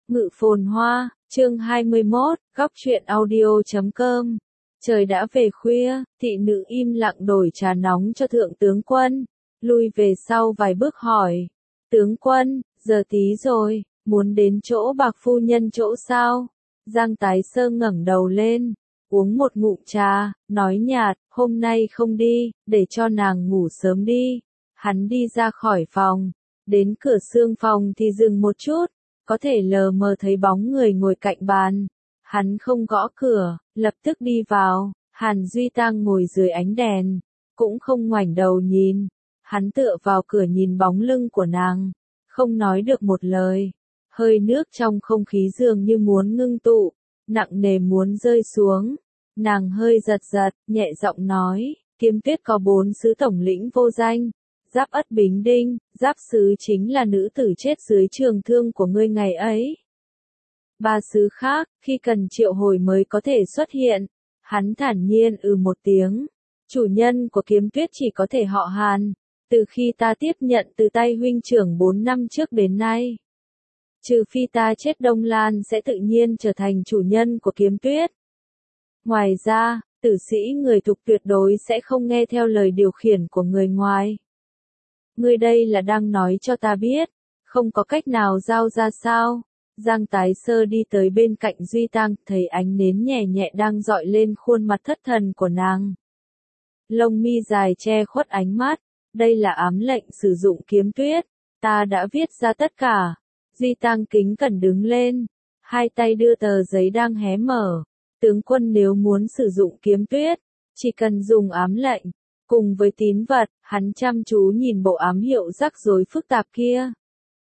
Ngự phồn hoa, chương 21, góc truyện audio.com. Trời đã về khuya, thị nữ im lặng đổi trà nóng cho thượng tướng quân, lui về sau vài bước hỏi. Tướng quân, giờ tí rồi, muốn đến chỗ bạc phu nhân chỗ sao? Giang Tái Sơ ngẩng đầu lên, uống một ngụm trà, nói nhạt, hôm nay không đi, để cho nàng ngủ sớm đi. Hắn đi ra khỏi phòng, đến cửa xương phòng thì dừng một chút. Có thể lờ mờ thấy bóng người ngồi cạnh bàn. Hắn không gõ cửa, lập tức đi vào. Hàn Duy Tăng ngồi dưới ánh đèn, cũng không ngoảnh đầu nhìn. Hắn tựa vào cửa nhìn bóng lưng của nàng, không nói được một lời. Hơi nước trong không khí dường như muốn ngưng tụ, nặng nề muốn rơi xuống. Nàng hơi giật giật, nhẹ giọng nói, Kiếm Tuyết có 4 sứ tổng lĩnh vô danh. Giáp Ất Bính Đinh, Giáp Sứ chính là nữ tử chết dưới trường thương của ngươi ngày ấy. 3 sứ khác, khi cần triệu hồi mới có thể xuất hiện. Hắn thản nhiên một tiếng. Chủ nhân của Kiếm Tuyết chỉ có thể họ Hàn, từ khi ta tiếp nhận từ tay huynh trưởng 4 năm trước đến nay. Trừ phi ta chết, Đông Lan sẽ tự nhiên trở thành chủ nhân của Kiếm Tuyết. Ngoài ra, tử sĩ người Thục tuyệt đối sẽ không nghe theo lời điều khiển của người ngoài. Ngươi đây là đang nói cho ta biết, không có cách nào giao ra sao? Giang Tái Sơ đi tới bên cạnh Duy Tăng, thấy ánh nến nhẹ nhẹ đang dọi lên khuôn mặt thất thần của nàng. Lông mi dài che khuất ánh mắt, đây là ám lệnh sử dụng Kiếm Tuyết, ta đã viết ra tất cả. Duy Tăng kính cẩn đứng lên, hai tay đưa tờ giấy đang hé mở. Tướng quân nếu muốn sử dụng Kiếm Tuyết, chỉ cần dùng ám lệnh. Cùng với tín vật, hắn chăm chú nhìn bộ ám hiệu rắc rối phức tạp kia.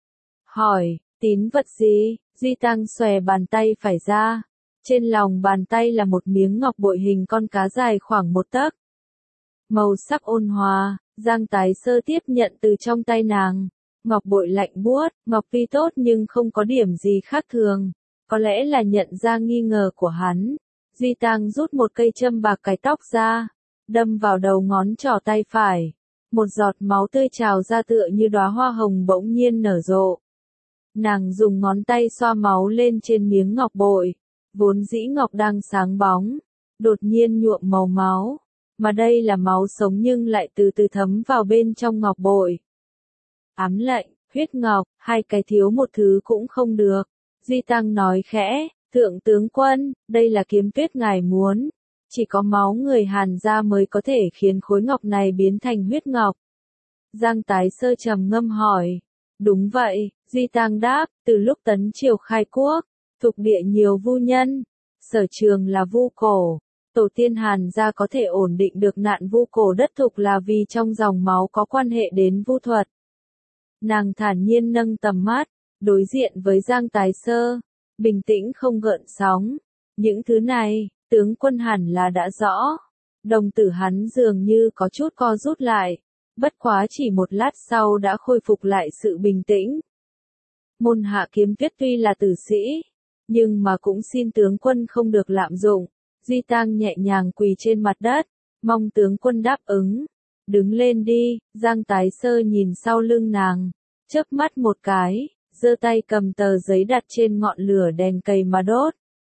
Hỏi, tín vật gì? Duy Tăng xòe bàn tay phải ra. Trên lòng bàn tay là một miếng ngọc bội hình con cá dài khoảng 1 tấc. Màu sắc ôn hòa, Giang Tái Sơ tiếp nhận từ trong tay nàng. Ngọc bội lạnh buốt, ngọc tuy tốt nhưng không có điểm gì khác thường. Có lẽ là nhận ra nghi ngờ của hắn. Duy Tăng rút một cây châm bạc cài tóc ra, đâm vào đầu ngón trỏ tay phải. Một giọt máu tươi trào ra tựa như đóa hoa hồng bỗng nhiên nở rộ. Nàng dùng ngón tay xoa máu lên trên miếng ngọc bội, vốn dĩ ngọc đang sáng bóng, đột nhiên nhuộm màu máu, mà đây là máu sống nhưng lại từ từ thấm vào bên trong ngọc bội. Ám lệnh, huyết ngọc, hai cái thiếu một thứ cũng không được. Duy Tăng nói khẽ, thượng tướng quân, đây là Kiếm Tuyết ngài muốn. Chỉ có máu người Hàn gia mới có thể khiến khối ngọc này biến thành huyết ngọc. Giang Tái Sơ trầm ngâm hỏi. Đúng vậy, Duy Tăng đáp, từ lúc Tấn Triều khai quốc, Thục địa nhiều vu nhân, sở trường là vu cổ. Tổ tiên Hàn gia có thể ổn định được nạn vu cổ đất Thục là vì trong dòng máu có quan hệ đến vu thuật. Nàng thản nhiên nâng tầm mắt, đối diện với Giang Tái Sơ, bình tĩnh không gợn sóng. Những thứ này, tướng quân hẳn là đã rõ. Đồng tử hắn dường như có chút co rút lại, bất quá chỉ một lát sau đã khôi phục lại sự bình tĩnh. Môn hạ Kiếm Tuyết tuy là tử sĩ, nhưng mà cũng xin tướng quân không được lạm dụng. Duy Tăng nhẹ nhàng quỳ trên mặt đất, mong tướng quân đáp ứng. Đứng lên đi. Giang Tái Sơ nhìn sau lưng nàng, chớp mắt một cái, giơ tay cầm tờ giấy đặt trên ngọn lửa đèn cầy mà đốt.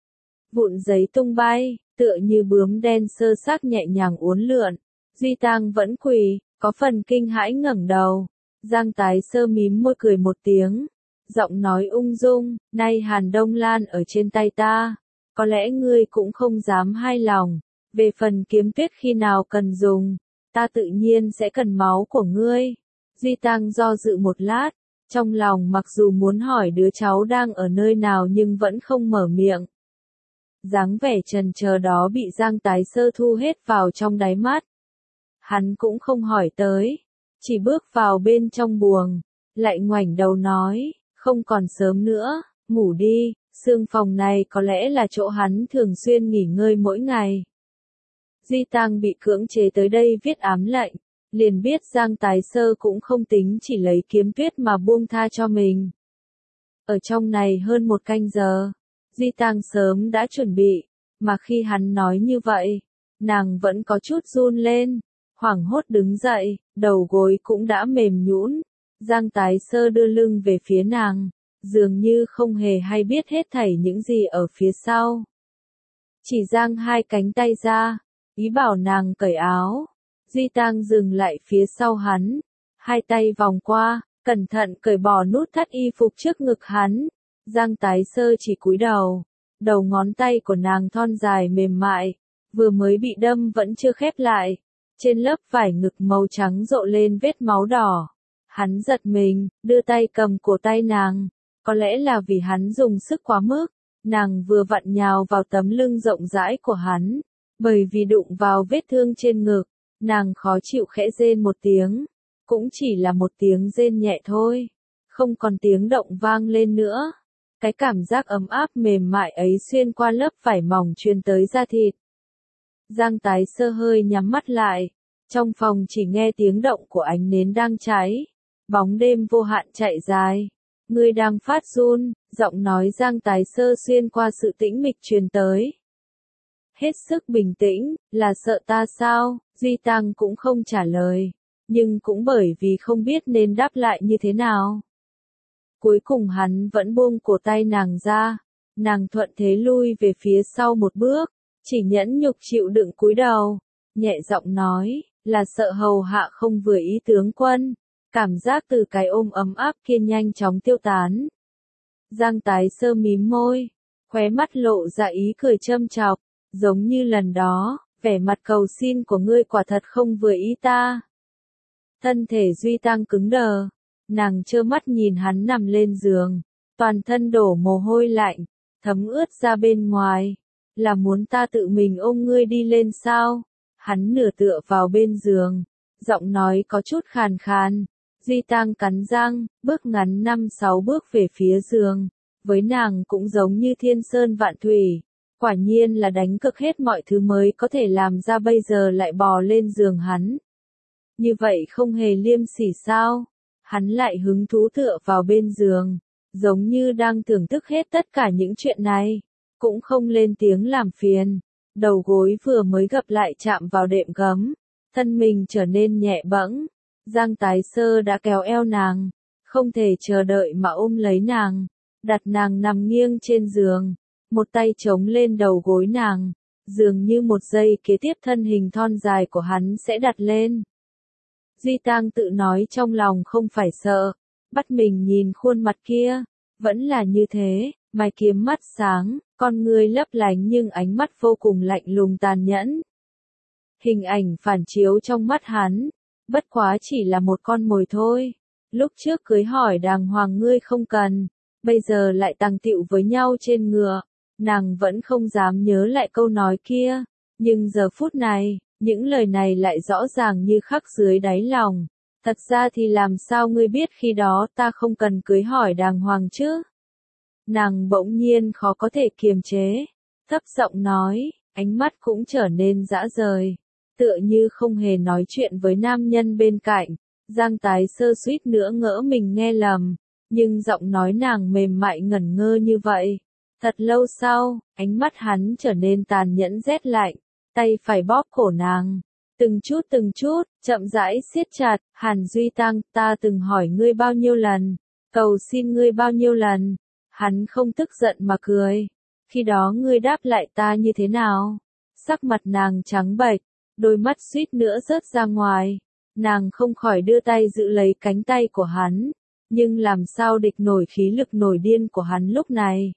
Vụn giấy tung bay, tựa như bướm đen sơ xác nhẹ nhàng uốn lượn. Duy Tăng vẫn quỳ, có phần kinh hãi ngẩng đầu. Giang Tái Sơ mím môi cười một tiếng, giọng nói ung dung, nay Hàn Đông Lan ở trên tay ta, có lẽ ngươi cũng không dám hai lòng. Về phần Kiếm Tuyết khi nào cần dùng, ta tự nhiên sẽ cần máu của ngươi. Duy Tăng do dự một lát, trong lòng mặc dù muốn hỏi đứa cháu đang ở nơi nào nhưng vẫn không mở miệng. Dáng vẻ chần chờ đó bị Giang Tái Sơ thu hết vào trong đáy mắt. Hắn cũng không hỏi tới, chỉ bước vào bên trong buồng, lại ngoảnh đầu nói, không còn sớm nữa, ngủ đi, xương phòng này có lẽ là chỗ hắn thường xuyên nghỉ ngơi mỗi ngày. Duy Tăng bị cưỡng chế tới đây viết ám lệnh, liền biết Giang Tái Sơ cũng không tính chỉ lấy Kiếm Tuyết mà buông tha cho mình. Ở trong này hơn 1 canh giờ. Duy Tăng sớm đã chuẩn bị, mà khi hắn nói như vậy, nàng vẫn có chút run lên, hoảng hốt đứng dậy, đầu gối cũng đã mềm nhũn. Giang Tái Sơ đưa lưng về phía nàng, dường như không hề hay biết hết thảy những gì ở phía sau. Chỉ giang hai cánh tay ra, ý bảo nàng cởi áo. Duy Tang dừng lại phía sau hắn, hai tay vòng qua, cẩn thận cởi bỏ nút thắt y phục trước ngực hắn. Giang Tái Sơ chỉ cúi đầu, đầu ngón tay của nàng thon dài mềm mại, vừa mới bị đâm vẫn chưa khép lại. Trên lớp vải ngực màu trắng rộ lên vết máu đỏ. Hắn giật mình, đưa tay cầm cổ tay nàng. Có lẽ là vì hắn dùng sức quá mức, nàng vừa vặn nhào vào tấm lưng rộng rãi của hắn. Bởi vì đụng vào vết thương trên ngực, nàng khó chịu khẽ rên một tiếng. Cũng chỉ là một tiếng rên nhẹ thôi, không còn tiếng động vang lên nữa. Cái cảm giác ấm áp mềm mại ấy xuyên qua lớp vải mỏng truyền tới da thịt. Giang Tái Sơ hơi nhắm mắt lại, trong phòng chỉ nghe tiếng động của ánh nến đang cháy. Bóng đêm vô hạn chạy dài. Ngươi đang phát run, giọng nói Giang Tái Sơ xuyên qua sự tĩnh mịch truyền tới. Hết sức bình tĩnh, là sợ ta sao? Duy Tăng cũng không trả lời, nhưng cũng bởi vì không biết nên đáp lại như thế nào. Cuối cùng hắn vẫn buông cổ tay nàng ra, nàng thuận thế lui về phía sau một bước, chỉ nhẫn nhục chịu đựng cúi đầu, nhẹ giọng nói, là sợ hầu hạ không vừa ý tướng quân. Cảm giác từ cái ôm ấm áp kia nhanh chóng tiêu tán. Giang Tái Sơ mím môi, khóe mắt lộ ra ý cười châm chọc, giống như lần đó, vẻ mặt cầu xin của ngươi quả thật không vừa ý ta. Thân thể Duy Tăng cứng đờ, nàng trơ mắt nhìn hắn nằm lên giường, toàn thân đổ mồ hôi lạnh, thấm ướt ra bên ngoài, là muốn ta tự mình ôm ngươi đi lên sao? Hắn nửa tựa vào bên giường, giọng nói có chút khàn khàn. Duy Tăng cắn răng, bước ngắn 5-6 bước về phía giường, với nàng cũng giống như thiên sơn vạn thủy, quả nhiên là đánh cực hết mọi thứ mới có thể làm ra bây giờ lại bò lên giường hắn. Như vậy không hề liêm sỉ sao? Hắn lại hứng thú tựa vào bên giường, giống như đang thưởng thức hết tất cả những chuyện này, cũng không lên tiếng làm phiền. Đầu gối vừa mới gập lại chạm vào đệm gấm, thân mình trở nên nhẹ bẫng. Giang Tái Sơ đã kéo eo nàng, không thể chờ đợi mà ôm lấy nàng, đặt nàng nằm nghiêng trên giường, một tay chống lên đầu gối nàng, dường như một giây kế tiếp thân hình thon dài của hắn sẽ đặt lên. Duy Tăng tự nói trong lòng không phải sợ, bắt mình nhìn khuôn mặt kia, vẫn là như thế, mày kiếm mắt sáng, con ngươi lấp lánh nhưng ánh mắt vô cùng lạnh lùng tàn nhẫn. Hình ảnh phản chiếu trong mắt hắn, bất quá chỉ là một con mồi thôi. Lúc trước cưới hỏi đàng hoàng ngươi không cần, bây giờ lại tàng tiệu với nhau trên ngựa, nàng vẫn không dám nhớ lại câu nói kia, nhưng giờ phút này, những lời này lại rõ ràng như khắc dưới đáy lòng. Thật ra thì làm sao ngươi biết khi đó ta không cần cưới hỏi đàng hoàng chứ? Nàng bỗng nhiên khó có thể kiềm chế, thấp giọng nói, ánh mắt cũng trở nên dã rời, tựa như không hề nói chuyện với nam nhân bên cạnh. Giang Tái Sơ suýt nữa ngỡ mình nghe lầm, nhưng giọng nói nàng mềm mại ngẩn ngơ như vậy. Thật lâu sau, ánh mắt hắn trở nên tàn nhẫn rét lạnh, tay phải bóp cổ nàng, từng chút, chậm rãi siết chặt. Hàn Duy Tăng, ta từng hỏi ngươi bao nhiêu lần, cầu xin ngươi bao nhiêu lần. Hắn không tức giận mà cười. Khi đó ngươi đáp lại ta như thế nào? Sắc mặt nàng trắng bệch, đôi mắt suýt nữa rớt ra ngoài. Nàng không khỏi đưa tay giữ lấy cánh tay của hắn, nhưng làm sao địch nổi khí lực nổi điên của hắn lúc này.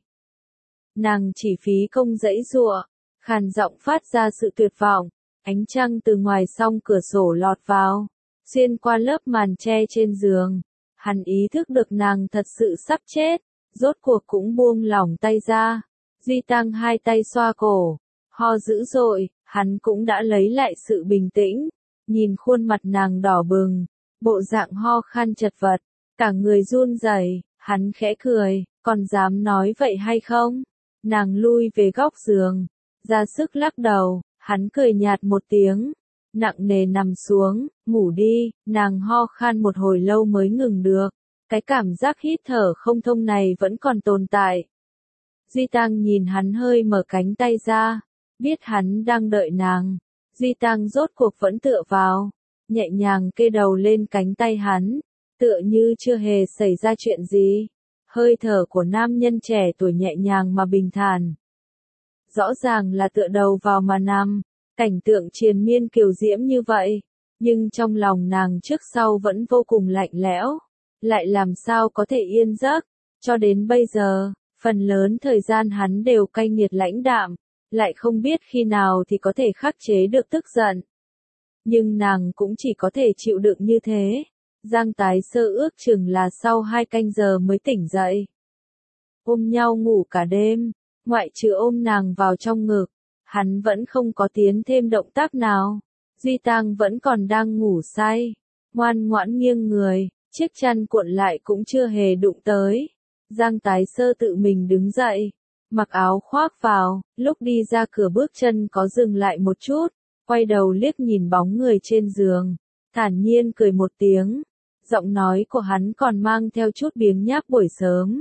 Nàng chỉ phí công giãy giụa, khàn giọng phát ra sự tuyệt vọng. Ánh trăng từ ngoài song cửa sổ lọt vào, xuyên qua lớp màn tre trên giường. Hắn ý thức được nàng thật sự sắp chết, rốt cuộc cũng buông lỏng tay ra. Duy Tăng hai tay xoa cổ, ho dữ dội, hắn cũng đã lấy lại sự bình tĩnh, nhìn khuôn mặt nàng đỏ bừng, bộ dạng ho khan chật vật, cả người run rẩy, hắn khẽ cười, còn dám nói vậy hay không? Nàng lui về góc giường, ra sức lắc đầu, hắn cười nhạt một tiếng, nặng nề nằm xuống, ngủ đi. Nàng ho khan một hồi lâu mới ngừng được, cái cảm giác hít thở không thông này vẫn còn tồn tại. Duy Tăng nhìn hắn hơi mở cánh tay ra, biết hắn đang đợi nàng. Duy Tăng rốt cuộc vẫn tựa vào, nhẹ nhàng kê đầu lên cánh tay hắn, tựa như chưa hề xảy ra chuyện gì. Hơi thở của nam nhân trẻ tuổi nhẹ nhàng mà bình thản. Rõ ràng là tựa đầu vào mà nằm, cảnh tượng triền miên kiều diễm như vậy, nhưng trong lòng nàng trước sau vẫn vô cùng lạnh lẽo, lại làm sao có thể yên giấc, cho đến bây giờ, phần lớn thời gian hắn đều cay nghiệt lãnh đạm, lại không biết khi nào thì có thể khắc chế được tức giận. Nhưng nàng cũng chỉ có thể chịu đựng như thế. Giang Tái Sơ ước chừng là sau 2 canh giờ mới tỉnh dậy. Ôm nhau ngủ cả đêm, ngoại trừ ôm nàng vào trong ngực, hắn vẫn không có tiến thêm động tác nào. Duy Tang vẫn còn đang ngủ say, ngoan ngoãn nghiêng người, chiếc chăn cuộn lại cũng chưa hề đụng tới. Giang Tái Sơ tự mình đứng dậy, mặc áo khoác vào, lúc đi ra cửa bước chân có dừng lại một chút, quay đầu liếc nhìn bóng người trên giường, thản nhiên cười một tiếng. Giọng nói của hắn còn mang theo chút biếng nhác buổi sớm.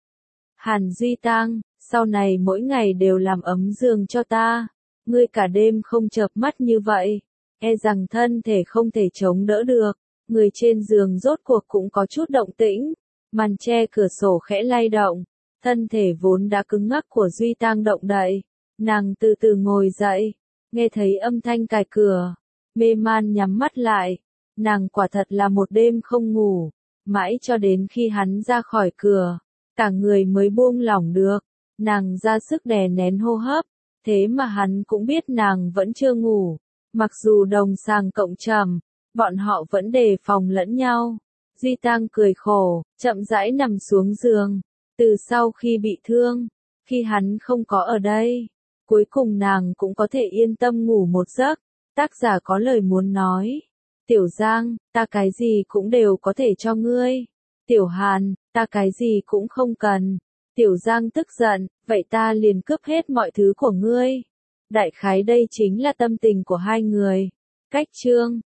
Hàn Duy Tang, sau này mỗi ngày đều làm ấm giường cho ta. Ngươi cả đêm không chợp mắt như vậy, e rằng thân thể không thể chống đỡ được. Người trên giường rốt cuộc cũng có chút động tĩnh, màn che cửa sổ khẽ lay động, thân thể vốn đã cứng ngắc của Duy Tang động đậy. Nàng từ từ ngồi dậy, nghe thấy âm thanh cài cửa, mê man nhắm mắt lại. Nàng quả thật là một đêm không ngủ, mãi cho đến khi hắn ra khỏi cửa, cả người mới buông lỏng được. Nàng ra sức đè nén hô hấp, thế mà hắn cũng biết nàng vẫn chưa ngủ. Mặc dù đồng sàng cộng trầm, bọn họ vẫn đề phòng lẫn nhau. Duy Tang cười khổ, chậm rãi nằm xuống giường. Từ sau khi bị thương, khi hắn không có ở đây, cuối cùng nàng cũng có thể yên tâm ngủ một giấc. Tác giả có lời muốn nói. Tiểu Giang, ta cái gì cũng đều có thể cho ngươi. Tiểu Hàn, ta cái gì cũng không cần. Tiểu Giang tức giận, vậy ta liền cướp hết mọi thứ của ngươi. Đại khái đây chính là tâm tình của hai người. Cách chương